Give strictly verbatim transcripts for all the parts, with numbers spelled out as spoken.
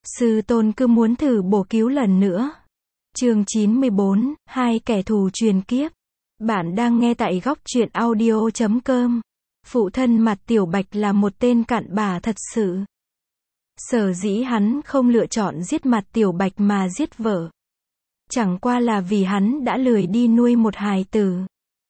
Sư tôn cứ muốn thử bổ cứu lần nữa. Chương chín mươi bốn, hai kẻ thù truyền kiếp. Bạn đang nghe tại góc truyện audio chấm com. Phụ thân Mạt Tiểu Bạch là một tên cặn bã thật sự. Sở dĩ hắn không lựa chọn giết Mạt Tiểu Bạch mà giết vợ, chẳng qua là vì hắn đã lười đi nuôi một hài tử.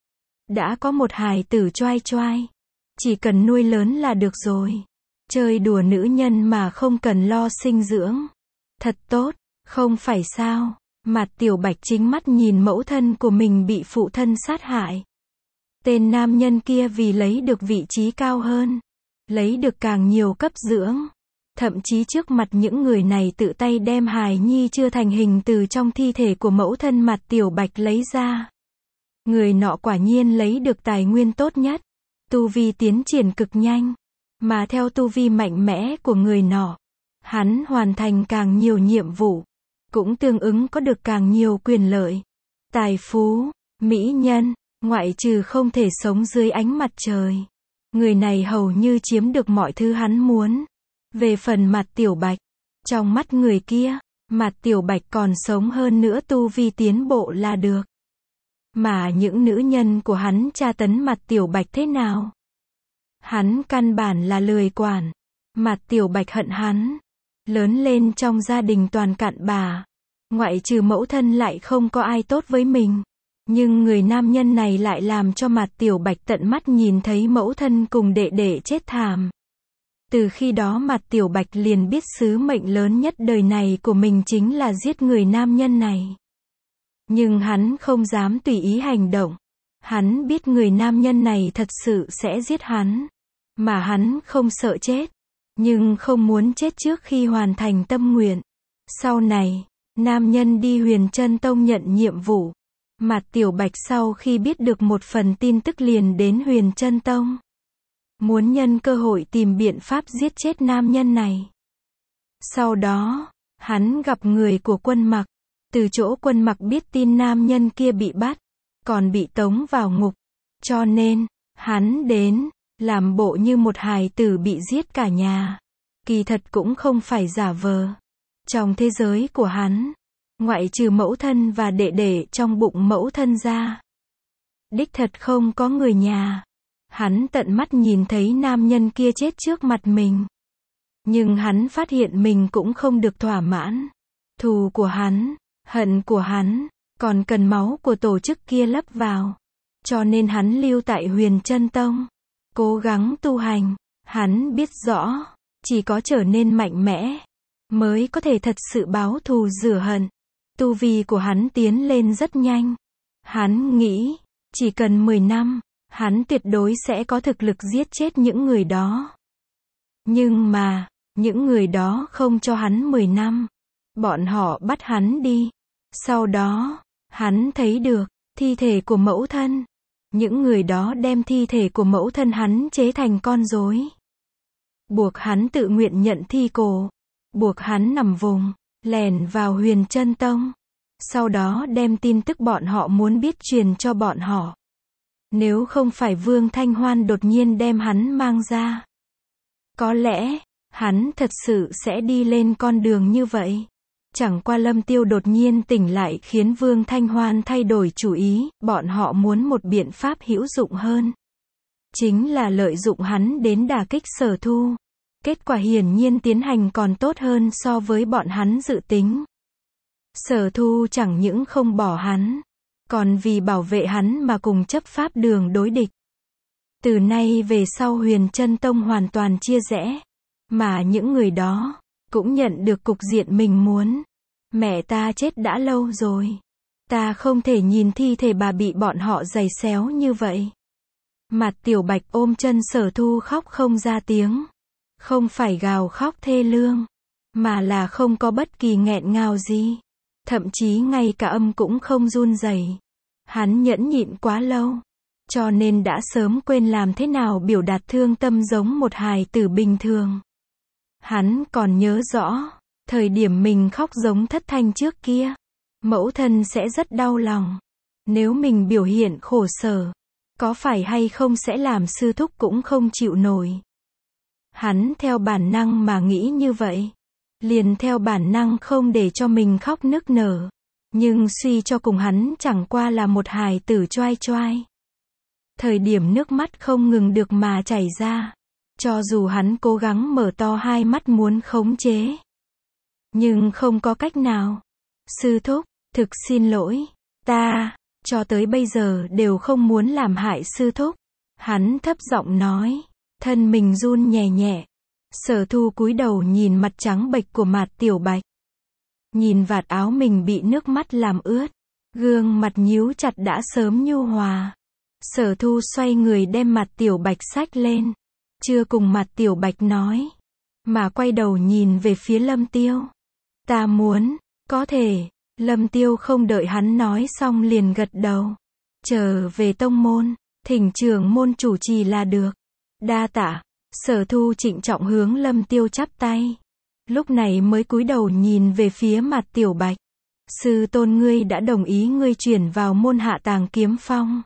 Đã có một hài tử choai choai, chỉ cần nuôi lớn là được rồi. Chơi đùa nữ nhân mà không cần lo sinh dưỡng. Thật tốt, không phải sao? Mạt Tiểu Bạch chính mắt nhìn mẫu thân của mình bị phụ thân sát hại. Tên nam nhân kia vì lấy được vị trí cao hơn, lấy được càng nhiều cấp dưỡng, thậm chí trước mặt những người này tự tay đem hài nhi chưa thành hình từ trong thi thể của mẫu thân Mạt Tiểu Bạch lấy ra. Người nọ quả nhiên lấy được tài nguyên tốt nhất, tu vi tiến triển cực nhanh, mà theo tu vi mạnh mẽ của người nọ, hắn hoàn thành càng nhiều nhiệm vụ, cũng tương ứng có được càng nhiều quyền lợi, tài phú, mỹ nhân, ngoại trừ không thể sống dưới ánh mặt trời. Người này hầu như chiếm được mọi thứ hắn muốn. Về phần Mạt Tiểu Bạch, trong mắt người kia, Mạt Tiểu Bạch còn sống hơn nữa tu vi tiến bộ là được. Mà những nữ nhân của hắn tra tấn Mạt Tiểu Bạch thế nào? Hắn căn bản là lười quản. Mạt Tiểu Bạch hận hắn. Lớn lên trong gia đình toàn cặn bã, ngoại trừ mẫu thân lại không có ai tốt với mình. Nhưng người nam nhân này lại làm cho Mạt Tiểu Bạch tận mắt nhìn thấy mẫu thân cùng đệ đệ chết thảm. Từ khi đó Mạt Tiểu Bạch liền biết sứ mệnh lớn nhất đời này của mình chính là giết người nam nhân này. Nhưng hắn không dám tùy ý hành động. Hắn biết người nam nhân này thật sự sẽ giết hắn. Mà hắn không sợ chết, nhưng không muốn chết trước khi hoàn thành tâm nguyện. Sau này, nam nhân đi Huyền Chân Tông nhận nhiệm vụ. Mạt Tiểu Bạch sau khi biết được một phần tin tức liền đến Huyền Chân Tông, muốn nhân cơ hội tìm biện pháp giết chết nam nhân này. Sau đó, hắn gặp người của Quân Mặc. Từ chỗ Quân Mặc biết tin nam nhân kia bị bắt, còn bị tống vào ngục. Cho nên, hắn đến, làm bộ như một hài tử bị giết cả nhà. Kỳ thật cũng không phải giả vờ. Trong thế giới của hắn, ngoại trừ mẫu thân và đệ đệ trong bụng mẫu thân ra, đích thật không có người nhà. Hắn tận mắt nhìn thấy nam nhân kia chết trước mặt mình. Nhưng hắn phát hiện mình cũng không được thỏa mãn. Thù của hắn, hận của hắn, còn cần máu của tổ chức kia lấp vào. Cho nên hắn lưu tại Huyền Chân Tông, cố gắng tu hành. Hắn biết rõ, chỉ có trở nên mạnh mẽ, mới có thể thật sự báo thù rửa hận. Tu vi của hắn tiến lên rất nhanh. Hắn nghĩ, chỉ cần mười năm, hắn tuyệt đối sẽ có thực lực giết chết những người đó. Nhưng mà, những người đó không cho hắn mười năm. Bọn họ bắt hắn đi. Sau đó, hắn thấy được thi thể của mẫu thân. Những người đó đem thi thể của mẫu thân hắn chế thành con rối, buộc hắn tự nguyện nhận thi cổ, buộc hắn nằm vùng, lẻn vào Huyền Chân Tông. Sau đó đem tin tức bọn họ muốn biết truyền cho bọn họ. Nếu không phải Vương Thanh Hoan đột nhiên đem hắn mang ra, có lẽ, hắn thật sự sẽ đi lên con đường như vậy. Chẳng qua Lâm Tiêu đột nhiên tỉnh lại khiến Vương Thanh Hoan thay đổi chủ ý. Bọn họ muốn một biện pháp hữu dụng hơn, chính là lợi dụng hắn đến đả kích Sở Thu. Kết quả hiển nhiên tiến hành còn tốt hơn so với bọn hắn dự tính. Sở Thu chẳng những không bỏ hắn, còn vì bảo vệ hắn mà cùng chấp pháp đường đối địch. Từ nay về sau Huyền Chân Tông hoàn toàn chia rẽ, mà những người đó cũng nhận được cục diện mình muốn. Mẹ ta chết đã lâu rồi, ta không thể nhìn thi thể bà bị bọn họ giày xéo như vậy. Mạt Tiểu Bạch ôm chân Sở Thu khóc không ra tiếng. Không phải gào khóc thê lương, mà là không có bất kỳ nghẹn ngào gì. Thậm chí ngay cả âm cũng không run rẩy. Hắn nhẫn nhịn quá lâu, cho nên đã sớm quên làm thế nào biểu đạt thương tâm giống một hài tử bình thường. Hắn còn nhớ rõ, thời điểm mình khóc giống thất thanh trước kia, mẫu thân sẽ rất đau lòng. Nếu mình biểu hiện khổ sở, có phải hay không sẽ làm sư thúc cũng không chịu nổi. Hắn theo bản năng mà nghĩ như vậy. liền theo bản năng không để cho mình khóc nức nở. Nhưng suy cho cùng hắn chẳng qua là một hài tử choai choai. Thời điểm nước mắt không ngừng được mà chảy ra. Cho dù hắn cố gắng mở to hai mắt muốn khống chế. Nhưng không có cách nào. Sư thúc, thực xin lỗi. Ta, cho tới bây giờ đều không muốn làm hại sư thúc. Hắn thấp giọng nói. Thân mình run nhẹ nhẹ. Sở Thu cúi đầu nhìn mặt trắng bệch của Mạt Tiểu Bạch. Nhìn vạt áo mình bị nước mắt làm ướt. Gương mặt nhíu chặt đã sớm nhu hòa. Sở Thu xoay người đem Mạt Tiểu Bạch xách lên. Chưa cùng Mạt Tiểu Bạch nói. Mà quay đầu nhìn về phía Lâm Tiêu. Ta muốn, có thể. Lâm Tiêu không đợi hắn nói xong liền gật đầu. Trở về tông môn, thỉnh trưởng môn chủ trì là được. Đa tạ. Sở Thu trịnh trọng hướng Lâm Tiêu chắp tay. Lúc này mới cúi đầu nhìn về phía Mạt Tiểu Bạch. Sư tôn ngươi đã đồng ý ngươi chuyển vào môn Hạ Tàng Kiếm Phong.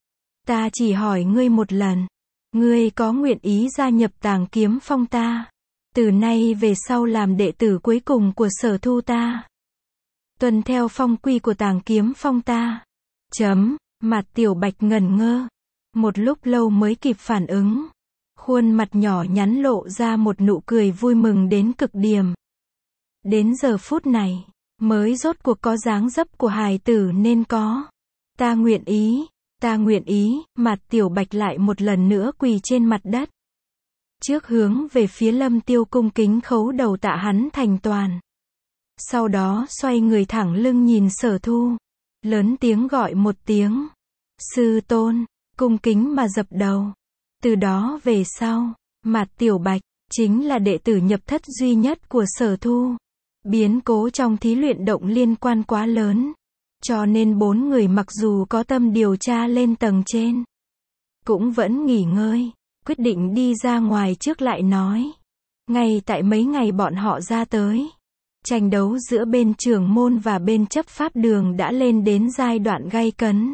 Ta chỉ hỏi ngươi một lần. Ngươi có nguyện ý gia nhập Tàng Kiếm Phong ta? Từ nay về sau làm đệ tử cuối cùng của Sở Thu ta. Tuân theo phong quy của Tàng Kiếm Phong ta. Chấm, Mạt Tiểu Bạch ngẩn ngơ. Một lúc lâu mới kịp phản ứng. Khuôn mặt nhỏ nhắn lộ ra một nụ cười vui mừng đến cực điểm. Đến giờ phút này, mới rốt cuộc có dáng dấp của hài tử nên có. Ta nguyện ý, ta nguyện ý, Mạt Tiểu Bạch lại một lần nữa quỳ trên mặt đất. Trước hướng về phía Lâm Tiêu cung kính khấu đầu tạ hắn thành toàn. Sau đó xoay người thẳng lưng nhìn Sở Thu. Lớn tiếng gọi một tiếng. Sư tôn, cung kính mà dập đầu. Từ đó về sau, Mạt Tiểu Bạch, chính là đệ tử nhập thất duy nhất của Sở Thu. Biến cố trong thí luyện động liên quan quá lớn. Cho nên bốn người mặc dù có tâm điều tra lên tầng trên. Cũng vẫn nghỉ ngơi, quyết định đi ra ngoài trước lại nói. Ngay tại mấy ngày bọn họ ra tới. Tranh đấu giữa bên trưởng môn và bên chấp pháp đường đã lên đến giai đoạn gay cấn.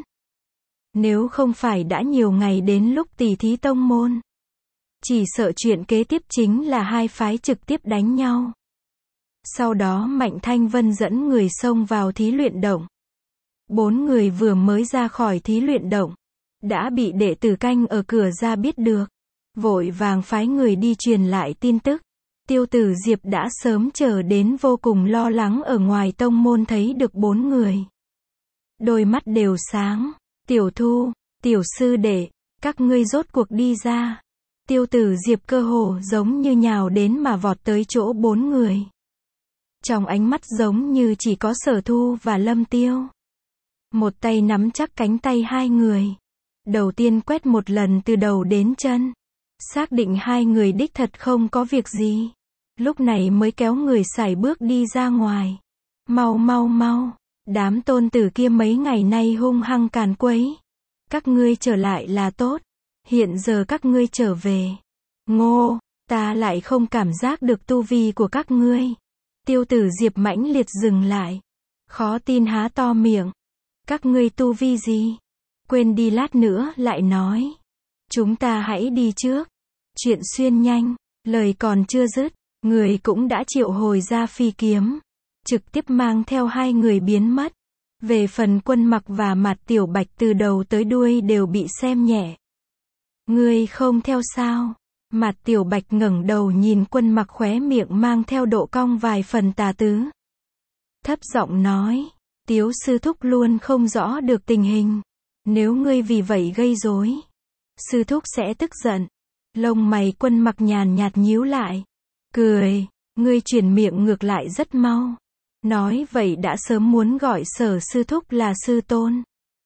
Nếu không phải đã nhiều ngày đến lúc tỉ thí tông môn. Chỉ sợ chuyện kế tiếp chính là hai phái trực tiếp đánh nhau. Sau đó Mạnh Thanh Vân dẫn người xông vào thí luyện động. Bốn người vừa mới ra khỏi thí luyện động. Đã bị đệ tử canh ở cửa ra biết được. Vội vàng phái người đi truyền lại tin tức. Tiêu Tử Diệp đã sớm chờ đến vô cùng lo lắng ở ngoài tông môn thấy được bốn người. Đôi mắt đều sáng. Tiểu Thu, tiểu sư đệ, các ngươi rốt cuộc đi ra. Tiêu Tử Diệp cơ hồ giống như nhào đến mà vọt tới chỗ bốn người. Trong ánh mắt giống như chỉ có Sở Thu và Lâm Tiêu. Một tay nắm chắc cánh tay hai người. Đầu tiên quét một lần từ đầu đến chân. Xác định hai người đích thật không có việc gì. Lúc này mới kéo người sải bước đi ra ngoài. Mau mau mau. Đám tôn tử kia mấy ngày nay hung hăng càn quấy. Các ngươi trở lại là tốt. Hiện giờ các ngươi trở về. Ngô, ta lại không cảm giác được tu vi của các ngươi. Tiêu Tử Diệp mãnh liệt dừng lại. Khó tin há to miệng. Các ngươi tu vi gì? Quên đi lát nữa lại nói. Chúng ta hãy đi trước. Chuyện xuyên nhanh. Lời còn chưa dứt. Người cũng đã triệu hồi ra phi kiếm. Trực tiếp mang theo hai người biến mất. Về phần Quân Mặc và Mạt Tiểu Bạch từ đầu tới đuôi đều bị xem nhẹ. Ngươi không theo sao? Mạt Tiểu Bạch ngẩng đầu nhìn Quân Mặc khóe miệng mang theo độ cong vài phần tà tứ. Thấp giọng nói, Tiếu sư thúc luôn không rõ được tình hình. Nếu ngươi vì vậy gây rối, sư thúc sẽ tức giận. Lông mày Quân Mặc nhàn nhạt nhíu lại. Cười, ngươi chuyển miệng ngược lại rất mau. Nói vậy đã sớm muốn gọi Sở sư thúc là sư tôn.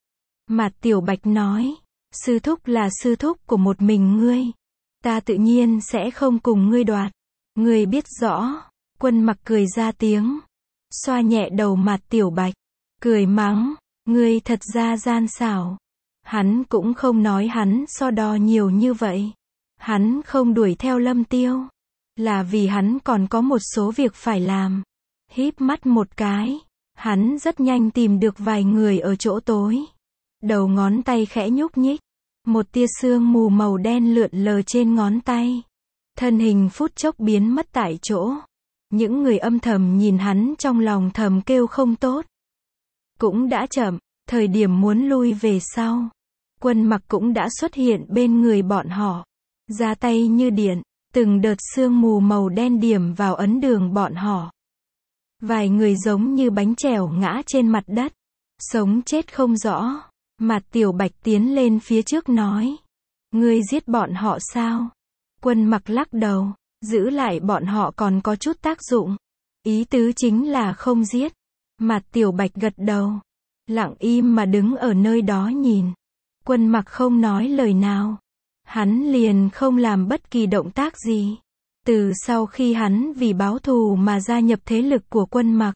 Mạt Tiểu Bạch nói, sư thúc là sư thúc của một mình ngươi. Ta tự nhiên sẽ không cùng ngươi đoạt. Ngươi biết rõ. Quân Mặc cười ra tiếng. Xoa nhẹ đầu Mạt Tiểu Bạch. Cười mắng, ngươi thật ra gian xảo. Hắn cũng không nói hắn so đo nhiều như vậy. Hắn không đuổi theo Lâm Tiêu. Là vì hắn còn có một số việc phải làm. Híp mắt một cái. Hắn rất nhanh tìm được vài người ở chỗ tối. Đầu ngón tay khẽ nhúc nhích. Một tia sương mù màu đen lượn lờ trên ngón tay. Thân hình phút chốc biến mất tại chỗ. Những người âm thầm nhìn hắn trong lòng thầm kêu không tốt. Cũng đã chậm, thời điểm muốn lui về sau. Quân Mặc cũng đã xuất hiện bên người bọn họ. Ra tay như điện, từng đợt sương mù màu đen điểm vào ấn đường bọn họ. Vài người giống như bánh chèo ngã trên mặt đất. Sống chết không rõ. Mạt Tiểu Bạch tiến lên phía trước nói. Ngươi giết bọn họ sao? Quân Mặc lắc đầu. Giữ lại bọn họ còn có chút tác dụng. Ý tứ chính là không giết. Mạt Tiểu Bạch gật đầu. Lặng im mà đứng ở nơi đó nhìn. Quân Mặc không nói lời nào. Hắn liền không làm bất kỳ động tác gì. Từ sau khi hắn vì báo thù mà gia nhập thế lực của Quân Mặc,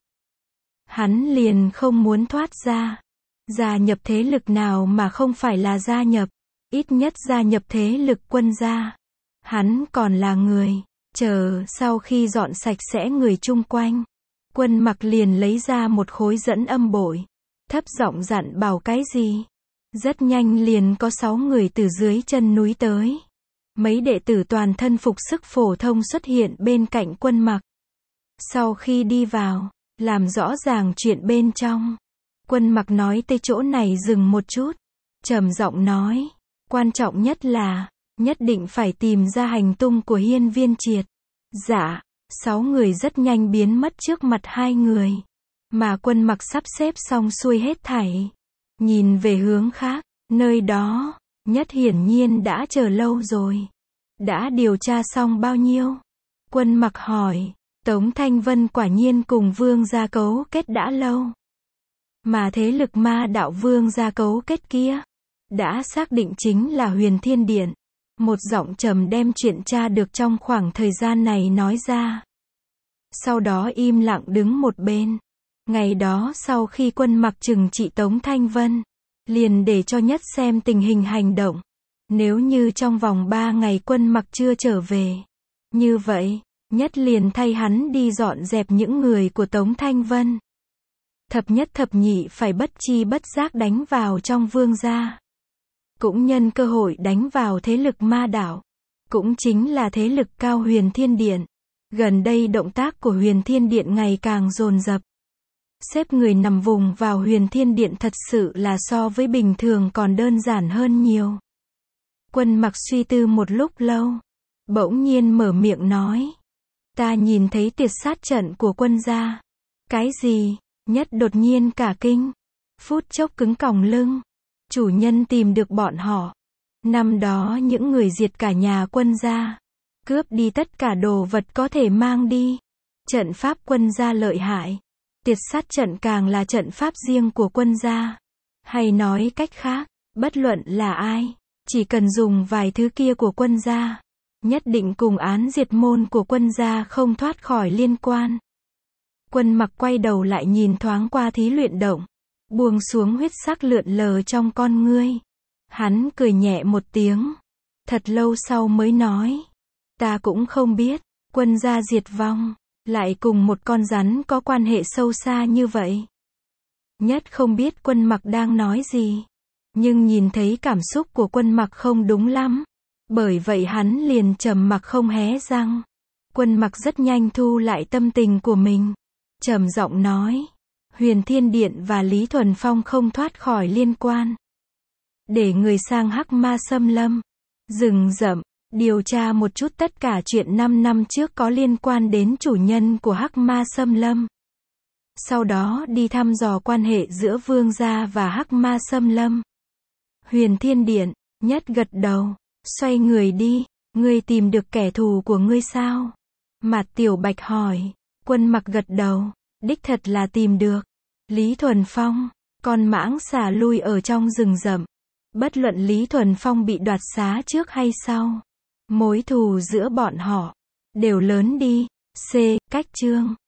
hắn liền không muốn thoát ra. Gia nhập thế lực nào mà không phải là gia nhập. Ít nhất gia nhập thế lực Quân gia. Hắn còn là người. Chờ sau khi dọn sạch sẽ người chung quanh, Quân Mặc liền lấy ra một khối dẫn âm bội. Thấp giọng dặn bảo cái gì. Rất nhanh liền có sáu người từ dưới chân núi tới. Mấy đệ tử toàn thân phục sức phổ thông xuất hiện bên cạnh Quân Mặc. Sau khi đi vào, làm rõ ràng chuyện bên trong. Quân Mặc nói tới chỗ này dừng một chút. Trầm giọng nói. Quan trọng nhất là, nhất định phải tìm ra hành tung của Hiên Viên Triệt. Dạ, sáu người rất nhanh biến mất trước mặt hai người. Mà Quân Mặc sắp xếp xong xuôi hết thảy. Nhìn về hướng khác, nơi đó, Nhất hiển nhiên đã chờ lâu rồi. Đã điều tra xong bao nhiêu? Quân Mặc hỏi. Tống Thanh Vân quả nhiên cùng Vương gia cấu kết đã lâu. Mà thế lực ma đạo Vương gia cấu kết kia, đã xác định chính là Huyền Thiên Điện. Một giọng trầm đem chuyện tra được trong khoảng thời gian này nói ra. Sau đó im lặng đứng một bên. Ngày đó sau khi Quân Mặc trừng trị Tống Thanh Vân, liền để cho Nhất xem tình hình hành động. Nếu như trong vòng ba ngày Quân Mặc chưa trở về, như vậy, Nhất liền thay hắn đi dọn dẹp những người của Tống Thanh Vân. Thập nhất thập nhị phải bất chi bất giác đánh vào trong Vương gia. Cũng nhân cơ hội đánh vào thế lực ma đạo. Cũng chính là thế lực cao Huyền Thiên Điện. Gần đây động tác của Huyền Thiên Điện ngày càng dồn dập. Xếp người nằm vùng vào Huyền Thiên Điện thật sự là so với bình thường còn đơn giản hơn nhiều. Quân Mặc suy tư một lúc lâu. Bỗng nhiên mở miệng nói. Ta nhìn thấy tiệt sát trận của Quân gia. Cái gì? Nhất đột nhiên cả kinh. Phút chốc cứng còng lưng. Chủ nhân tìm được bọn họ. Năm đó những người diệt cả nhà Quân gia. Cướp đi tất cả đồ vật có thể mang đi. Trận pháp Quân gia lợi hại. Tiệt sát trận càng là trận pháp riêng của Quân gia. Hay nói cách khác, bất luận là ai, chỉ cần dùng vài thứ kia của Quân gia, nhất định cùng án diệt môn của Quân gia không thoát khỏi liên quan. Quân Mặc quay đầu lại nhìn thoáng qua thí luyện động, buông xuống huyết sắc lượn lờ trong con ngươi. Hắn cười nhẹ một tiếng, thật lâu sau mới nói, ta cũng không biết, Quân gia diệt vong, lại cùng một con rắn có quan hệ sâu xa như vậy. Nhất không biết Quân Mặc đang nói gì, nhưng nhìn thấy cảm xúc của Quân Mặc không đúng lắm, bởi vậy hắn liền trầm mặc không hé răng. Quân Mặc rất nhanh thu lại tâm tình của mình, trầm giọng nói, Huyền Thiên Điện và Lý Thuần Phong không thoát khỏi liên quan. Để người sang Hắc Ma Xâm Lâm, rừng rậm, điều tra một chút tất cả chuyện năm năm trước có liên quan đến chủ nhân của Hắc Ma Xâm Lâm. Sau đó đi thăm dò quan hệ giữa Vương gia và Hắc Ma Xâm Lâm. Huyền Thiên Điện, Nhất gật đầu, xoay người đi, ngươi tìm được kẻ thù của ngươi sao? Mạt Tiểu Bạch hỏi. Quân Mặc gật đầu, đích thật là tìm được. Lý Thuần Phong, con mãng xà lui ở trong rừng rậm. Bất luận Lý Thuần Phong bị đoạt xá trước hay sau, mối thù giữa bọn họ đều lớn đi. C. Cách chương